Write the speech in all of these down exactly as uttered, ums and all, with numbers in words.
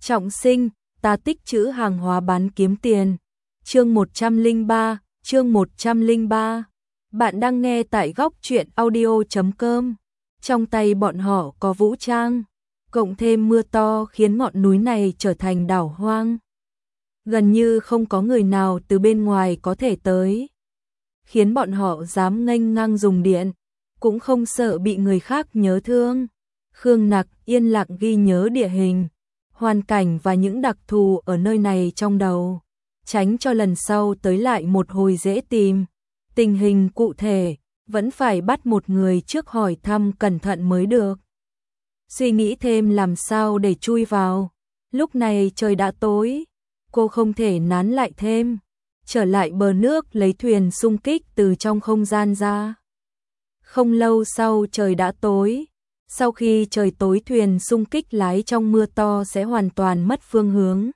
Trọng sinh, ta tích trữ hàng hóa bán kiếm tiền. Chương một trăm lẻ ba, chương một trăm lẻ ba. Bạn đang nghe tại góc truyện audio chấm com. Trong tay bọn họ có vũ trang, cộng thêm mưa to khiến ngọn núi này trở thành đảo hoang. Gần như không có người nào từ bên ngoài có thể tới, khiến bọn họ dám nghênh ngang dùng điện, cũng không sợ bị người khác nhớ thương. Khương Nặc yên lặng ghi nhớ địa hình, hoàn cảnh và những đặc thù ở nơi này trong đầu, tránh cho lần sau tới lại một hồi dễ tìm. Tình hình cụ thể vẫn phải bắt một người trước hỏi thăm cẩn thận mới được. Suy nghĩ thêm làm sao để chui vào. Lúc này trời đã tối, cô không thể nán lại thêm, trở lại bờ nước lấy thuyền xung kích từ trong không gian ra. Không lâu sau trời đã tối. Sau khi trời tối thuyền xung kích lái trong mưa to sẽ hoàn toàn mất phương hướng.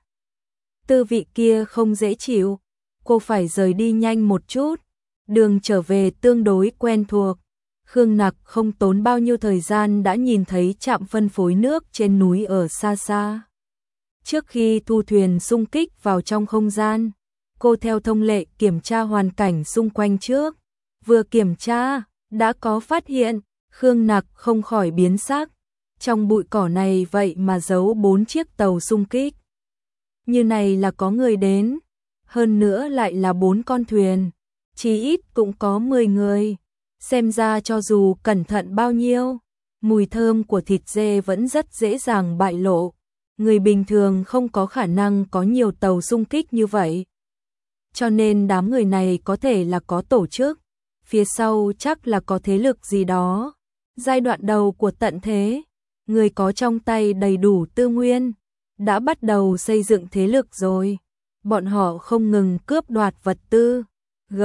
Tư vị kia không dễ chịu, cô phải rời đi nhanh một chút. Đường trở về tương đối quen thuộc. Khương Nặc không tốn bao nhiêu thời gian đã nhìn thấy trạm phân phối nước trên núi ở xa xa. Trước khi thu thuyền xung kích vào trong không gian, cô theo thông lệ kiểm tra hoàn cảnh xung quanh trước. Vừa kiểm tra, đã có phát hiện. Khương Nặc không khỏi biến sắc, trong bụi cỏ này vậy mà giấu bốn chiếc tàu xung kích. Như này là có người đến, hơn nữa lại là bốn con thuyền, chí ít cũng có mười người. Xem ra cho dù cẩn thận bao nhiêu, mùi thơm của thịt dê vẫn rất dễ dàng bại lộ. Người bình thường không có khả năng có nhiều tàu xung kích như vậy. Cho nên đám người này có thể là có tổ chức, phía sau chắc là có thế lực gì đó. Giai đoạn đầu của tận thế, người có trong tay đầy đủ tư nguyên, đã bắt đầu xây dựng thế lực rồi. Bọn họ không ngừng cướp đoạt vật tư, G,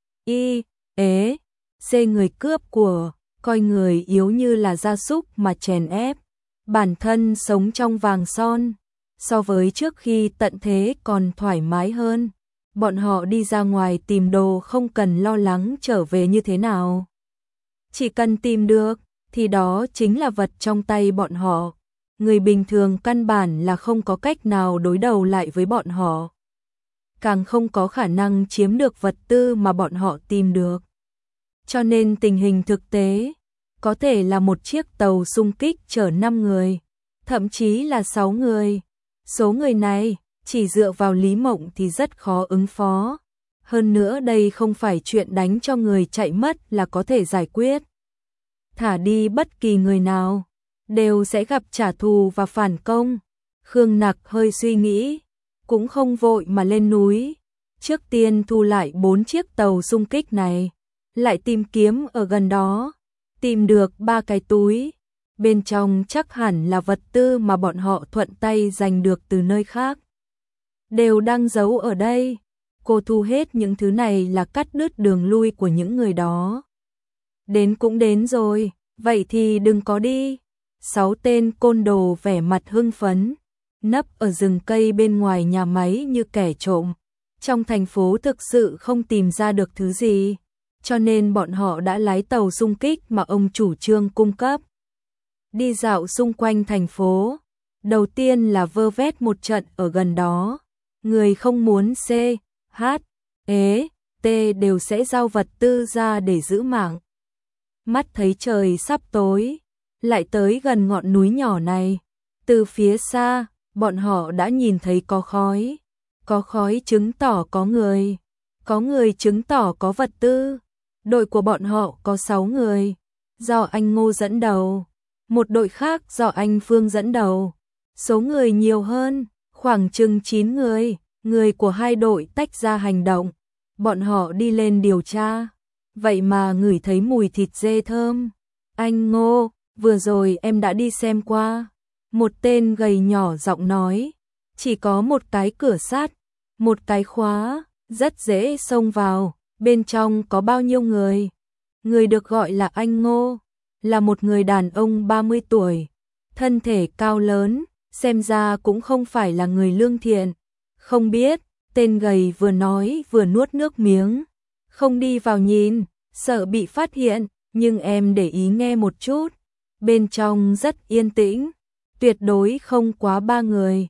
I, ế, C người cướp của, coi người yếu như là gia súc mà chèn ép. Bản thân sống trong vàng son, so với trước khi tận thế còn thoải mái hơn. Bọn họ đi ra ngoài tìm đồ không cần lo lắng trở về như thế nào. Chỉ cần tìm được, thì đó chính là vật trong tay bọn họ. Người bình thường căn bản là không có cách nào đối đầu lại với bọn họ. Càng không có khả năng chiếm được vật tư mà bọn họ tìm được. Cho nên tình hình thực tế, có thể là một chiếc tàu xung kích chở năm người, thậm chí là sáu người. Số người này, chỉ dựa vào Lý Mộng thì rất khó ứng phó. Hơn nữa đây không phải chuyện đánh cho người chạy mất là có thể giải quyết. Thả đi bất kỳ người nào, đều sẽ gặp trả thù và phản công. Khương Nặc hơi suy nghĩ, cũng không vội mà lên núi. Trước tiên thu lại bốn chiếc tàu xung kích này, lại tìm kiếm ở gần đó. Tìm được ba cái túi, bên trong chắc hẳn là vật tư mà bọn họ thuận tay giành được từ nơi khác. Đều đang giấu ở đây. Cô thu hết những thứ này là cắt đứt đường lui của những người đó. Đến cũng đến rồi, vậy thì đừng có đi. Sáu tên côn đồ vẻ mặt hưng phấn, nấp ở rừng cây bên ngoài nhà máy như kẻ trộm. Trong thành phố thực sự không tìm ra được thứ gì, cho nên bọn họ đã lái tàu xung kích mà ông chủ trương cung cấp. Đi dạo xung quanh thành phố, đầu tiên là vơ vét một trận ở gần đó. Người không muốn C, H, ế, T đều sẽ giao vật tư ra để giữ mạng. Mắt thấy trời sắp tối, lại tới gần ngọn núi nhỏ này. Từ phía xa, bọn họ đã nhìn thấy có khói. Có khói chứng tỏ có người. Có người chứng tỏ có vật tư. Đội của bọn họ có sáu người, do anh Ngô dẫn đầu. Một đội khác do anh Phương dẫn đầu. Số người nhiều hơn, khoảng chừng chín người. Người của hai đội tách ra hành động. Bọn họ đi lên điều tra. Vậy mà ngửi thấy mùi thịt dê thơm. Anh Ngô, vừa rồi em đã đi xem qua. Một tên gầy nhỏ giọng nói. Chỉ có một cái cửa sắt, một cái khóa, rất dễ xông vào. Bên trong có bao nhiêu người? Người được gọi là anh Ngô, là một người đàn ông ba mươi tuổi. Thân thể cao lớn, xem ra cũng không phải là người lương thiện. Không biết, tên gầy vừa nói vừa nuốt nước miếng. Không đi vào nhìn, sợ bị phát hiện, nhưng em để ý nghe một chút. Bên trong rất yên tĩnh, tuyệt đối không quá ba người.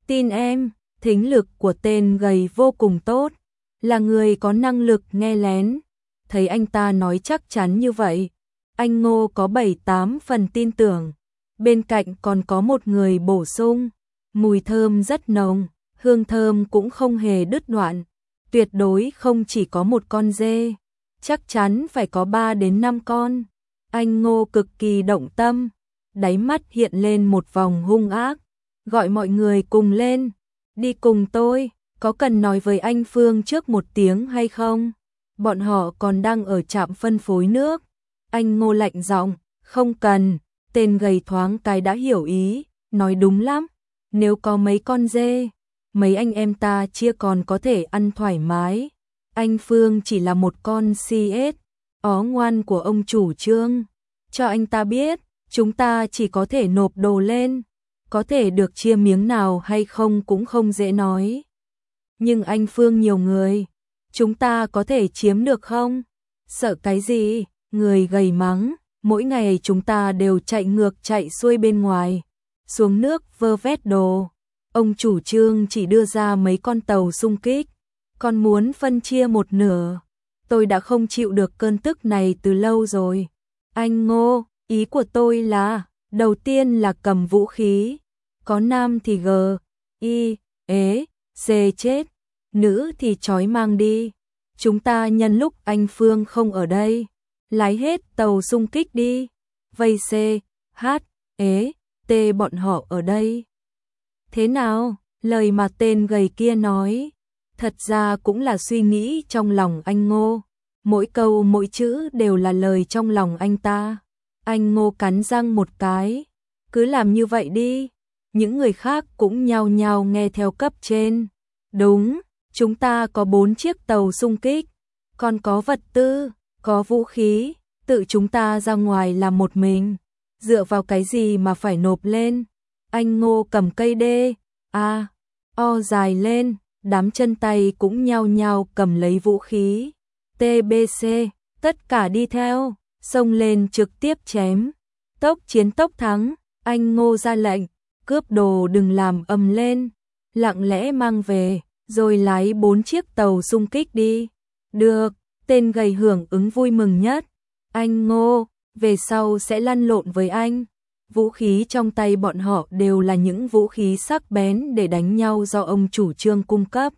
Tin em, thính lực của tên gầy vô cùng tốt, là người có năng lực nghe lén. Thấy anh ta nói chắc chắn như vậy, anh Ngô có bảy tám phần tin tưởng. Bên cạnh còn có một người bổ sung, mùi thơm rất nồng, hương thơm cũng không hề đứt đoạn. Tuyệt đối không chỉ có một con dê, chắc chắn phải có ba đến năm con. Anh Ngô cực kỳ động tâm, đáy mắt hiện lên một vòng hung ác, gọi mọi người cùng lên, đi cùng tôi, có cần nói với anh Phương trước một tiếng hay không? Bọn họ còn đang ở trạm phân phối nước. Anh Ngô lạnh giọng, không cần. Tên gầy thoáng cái đã hiểu ý, nói đúng lắm, nếu có mấy con dê, mấy anh em ta chia còn có thể ăn thoải mái. Anh Phương chỉ là một con xê ét, ó ngoan của ông chủ Trương. Cho anh ta biết, chúng ta chỉ có thể nộp đồ lên, có thể được chia miếng nào hay không cũng không dễ nói. Nhưng anh Phương nhiều người, chúng ta có thể chiếm được không? Sợ cái gì? Người gầy mắng, mỗi ngày chúng ta đều chạy ngược chạy xuôi bên ngoài, xuống nước vơ vét đồ. Ông chủ Trương chỉ đưa ra mấy con tàu xung kích, còn muốn phân chia một nửa. Tôi đã không chịu được cơn tức này từ lâu rồi. Anh Ngô, ý của tôi là, đầu tiên là cầm vũ khí, có nam thì g, y, ế, c chết, nữ thì trói mang đi. Chúng ta nhân lúc anh Phương không ở đây, lái hết tàu xung kích đi, vây c, h, ế, t bọn họ ở đây. Thế nào? Lời mà tên gầy kia nói, thật ra cũng là suy nghĩ trong lòng anh Ngô. Mỗi câu mỗi chữ đều là lời trong lòng anh ta. Anh Ngô cắn răng một cái, cứ làm như vậy đi. Những người khác cũng nhao nhao nghe theo cấp trên. Đúng, chúng ta có bốn chiếc tàu xung kích, còn có vật tư, có vũ khí, tự chúng ta ra ngoài làm một mình. Dựa vào cái gì mà phải nộp lên? Anh Ngô cầm cây đê, a, o dài lên, đám chân tay cũng nhao nhao cầm lấy vũ khí. tê bê xê, tất cả đi theo, xông lên trực tiếp chém. Tốc chiến tốc thắng, anh Ngô ra lệnh, cướp đồ đừng làm ầm lên, lặng lẽ mang về, rồi lái bốn chiếc tàu xung kích đi. Được, tên gầy hưởng ứng vui mừng nhất. Anh Ngô, về sau sẽ lăn lộn với anh. Vũ khí trong tay bọn họ đều là những vũ khí sắc bén để đánh nhau do ông chủ Trương cung cấp.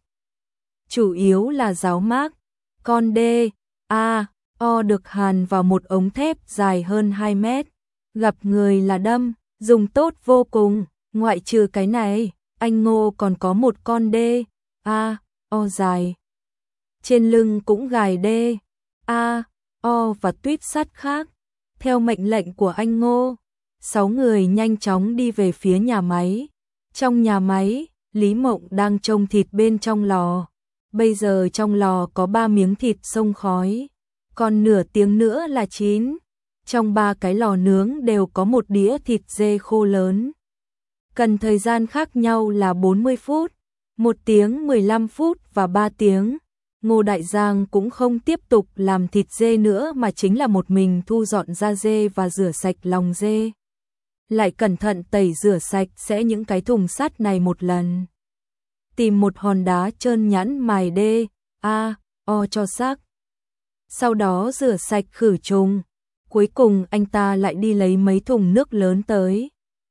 Chủ yếu là giáo mác, con đê, a, o được hàn vào một ống thép dài hơn hai mét. Gặp người là đâm, dùng tốt vô cùng. Ngoại trừ cái này, anh Ngô còn có một con đê, a, o dài. Trên lưng cũng gài đê, a, o và tuýp sắt khác. Theo mệnh lệnh của anh Ngô, sáu người nhanh chóng đi về phía nhà máy. Trong nhà máy, Lý Mộng đang trông thịt bên trong lò. Bây giờ trong lò có ba miếng thịt xông khói, còn nửa tiếng nữa là chín. Trong ba cái lò nướng đều có một đĩa thịt dê khô lớn. Cần thời gian khác nhau là bốn mươi phút, một tiếng mười lăm phút và ba tiếng. Ngô Đại Giang cũng không tiếp tục làm thịt dê nữa mà chính là một mình thu dọn da dê và rửa sạch lòng dê. Lại cẩn thận tẩy rửa sạch sẽ những cái thùng sắt này một lần. Tìm một hòn đá trơn nhẵn mài đê, a, o cho sắc. Sau đó rửa sạch khử trùng. Cuối cùng anh ta lại đi lấy mấy thùng nước lớn tới.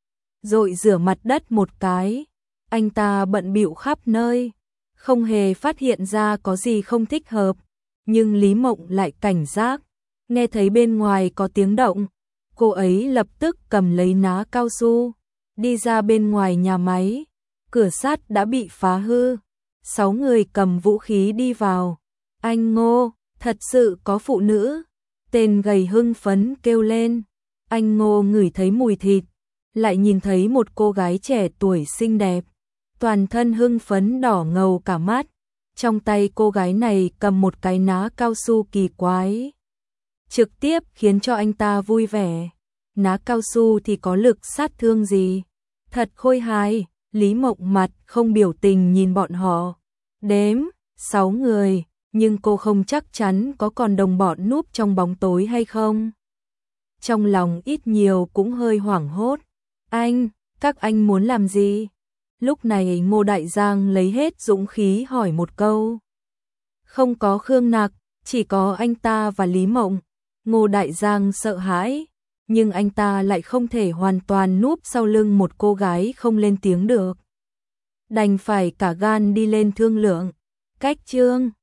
Rồi rửa mặt đất một cái. Anh ta bận bịu khắp nơi, không hề phát hiện ra có gì không thích hợp. Nhưng Lý Mộng lại cảnh giác, nghe thấy bên ngoài có tiếng động. Cô ấy lập tức cầm lấy ná cao su, đi ra bên ngoài nhà máy. Cửa sắt đã bị phá hư. Sáu người cầm vũ khí đi vào. Anh Ngô, thật sự có phụ nữ. Tên gầy hưng phấn kêu lên. Anh Ngô ngửi thấy mùi thịt, lại nhìn thấy một cô gái trẻ tuổi xinh đẹp, toàn thân hưng phấn đỏ ngầu cả mắt. Trong tay cô gái này cầm một cái ná cao su kỳ quái, trực tiếp khiến cho anh ta vui vẻ. Ná cao su thì có lực sát thương gì? Thật khôi hài. Lý Mộng mặt không biểu tình nhìn bọn họ. Đếm, sáu người, nhưng cô không chắc chắn có còn đồng bọn núp trong bóng tối hay không. Trong lòng ít nhiều cũng hơi hoảng hốt. Anh, các anh muốn làm gì? Lúc này Ngô Đại Giang lấy hết dũng khí hỏi một câu. Không có Khương Nặc, chỉ có anh ta và Lý Mộng. Ngô Đại Giang sợ hãi, nhưng anh ta lại không thể hoàn toàn núp sau lưng một cô gái không lên tiếng được. Đành phải cả gan đi lên thương lượng. Cách Trương